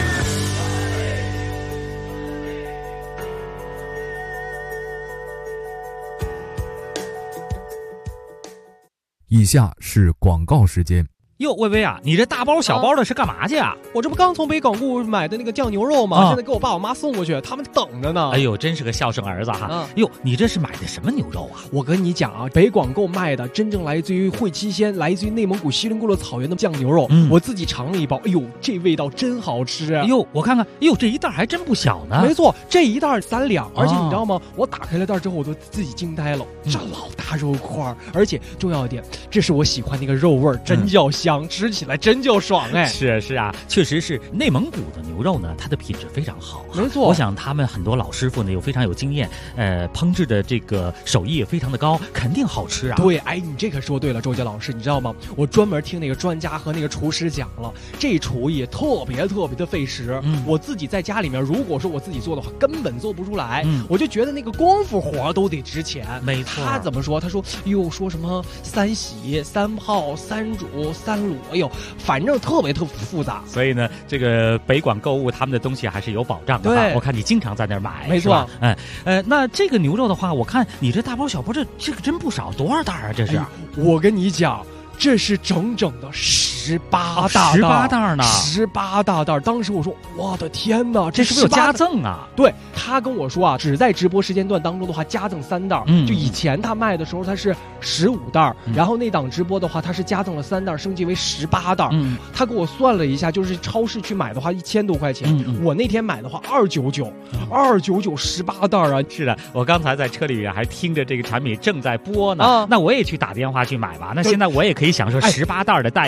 以下是广告时间。 哟，薇薇啊，你这大包小包的是干嘛去啊？ 我这不刚从北港路买的那个酱牛肉吗？现在给我爸我妈送过去，他们等着呢。 哎呦，真是个孝顺儿子哈！哟，你这是买的什么牛肉啊？ 我跟你讲啊，北广购卖的真正来自于会七鲜，来自于内蒙古锡林郭勒草原的酱牛肉，我自己尝了一包，哎呦，这味道真好吃啊！ 哎呦，我看看，哎呦，这一袋还真不小呢。 没错，这一袋3两，而且你知道吗？我打开了袋之后，我都自己惊呆了，这老大肉块，而且重要一点，这是我喜欢那个肉味，真叫香，吃起来真叫爽哎！ 是啊，确实是内蒙古的牛肉呢，它的品质非常好。 没错， 我想他们很多老师傅呢，又非常有经验，烹制的这个手艺也非常的高，肯定好吃啊。 对，哎，你这可说对了，周杰老师，你知道吗？我专门听那个专家和那个厨师讲了，这厨艺特别的费时。我自己在家里面，如果说我自己做的话，根本做不出来。我就觉得那个功夫活都得值钱。 没错。 他怎么说？他说哟，说什么3洗、3泡、3煮、3卤，哎呦，反正特别复杂。 所以呢，这个北广购物他们的东西还是有保障的。对，我看你经常在那儿买， 没错。 那这个牛肉的话，我看你这大包小包，这个真不少，多少袋啊？这是？ 我跟你讲，这是整整的18袋呢 ，18大袋。当时我说，我的天哪， 这是不是有加赠啊？ 对，他跟我说啊，只在直播时间段当中的话，加赠3袋。就以前他卖的时候，他是15袋，然后那档直播的话，他是加赠了3袋，升级为18袋。他给我算了一下，就是超市去买的话1000多块钱，我那天买的话299，29918袋啊！ 是的，我刚才在车里还听着这个产品正在播呢，那我也去打电话去买吧。那现在我也可以享受18袋的待遇啊！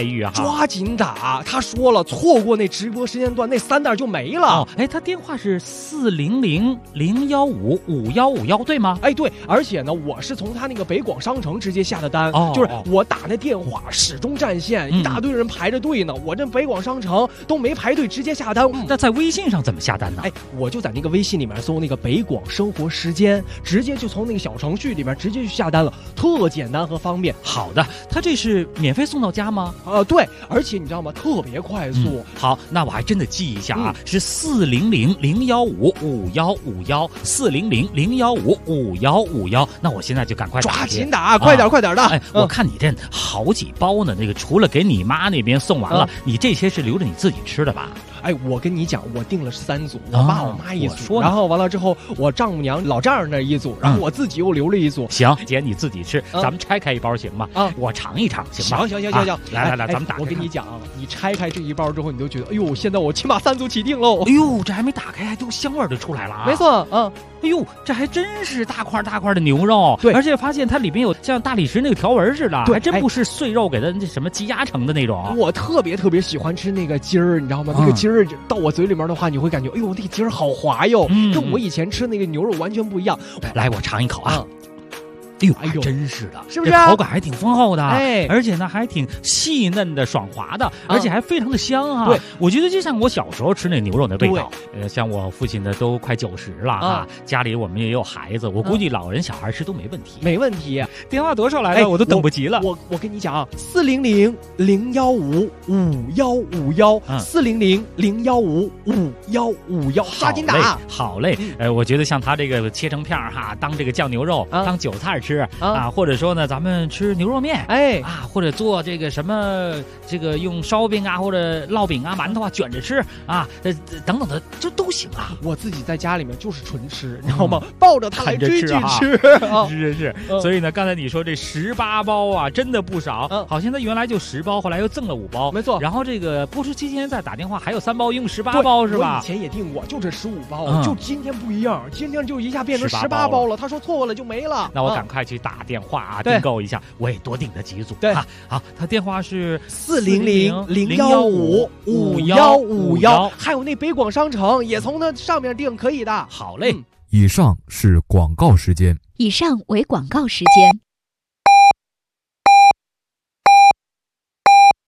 抓紧打！他说了，错过那直播时间段，那3袋就没了。 他电话是400-015-5151，对吗？ 对，而且呢，我是从他那个北广商城直接下的单，就是我打那电话始终占线，一大堆人排着队呢。我这北广商城都没排队，直接下单。 那在微信上怎么下单呢？ 我就在那个微信里面搜那个北广生活时间，直接就从那个小程序里面直接去下单了，特简单和方便。 好的，他这是免费送到家吗？ 对，而且你知道吗？特别快速。 好，那我还真的记一下啊，是400-015-5151，400-015-5151。那我现在就赶快抓紧打，快点的。 我看你这好几包呢，那个除了给你妈那边送完了，你这些是留着你自己吃的吧？ 我跟你讲，我订了3组，我爸我妈一组，然后完了之后，我丈母娘老丈人那一组，然后我自己又留了一组。 行，姐你自己吃，咱们拆开一包行吗？我尝一尝行吗？ 行， 来，咱们打开。 我跟你讲，你拆开这一包之后，你就觉得，现在我起码3组起订喽。 这还没打开，都香味就出来了啊！ 没错， 这还真是大块的牛肉， 对， 而且发现它里面有像大理石那个条纹似的，还真不是碎肉给它什么积压成的那种。 我特别喜欢吃那个筋儿，你知道吗？那个筋儿到我嘴里面的话，你会感觉，那个筋儿好滑哟，跟我以前吃那个牛肉完全不一样。 来，我尝一口啊。还真是的， 是不是？ 口感还挺丰厚的，而且呢还挺细嫩的、爽滑的，而且还非常的香啊！ 对， 我觉得就像我小时候吃那牛肉的味道。像我父亲的都快90了啊，家里我们也有孩子，我估计老人小孩吃都没问题。 没问题。 电话多少来着？我都等不及了。 我跟你讲啊，400-015-5151，400-015-5151，抓紧打！ 好嘞，我觉得像他这个切成片当这个酱牛肉，当韭菜吃或者说呢，咱们吃牛肉面，或者做这个什么，这个用烧饼或者烙饼馒头卷着吃等等的，这都行啊。 我自己在家里面就是纯吃，你知道吗？抱着它来追剧吃， 是。所以呢，刚才你说这18包真的不少，好像他原来就10包，后来又赠了5包， 没错。 然后这个播出期间再打电话，还有3包，一共18包是吧？ 我以前也订过，就这15包，就今天不一样，今天就一下变成18包了。他说错了就没了， 那我赶快去打电话订购一下，我也多订了几组。好，他电话是 400-015-5151，还有那北广商城也从那上面订，可以的。 好嘞。 以上是广告时间。 以上为广告时间。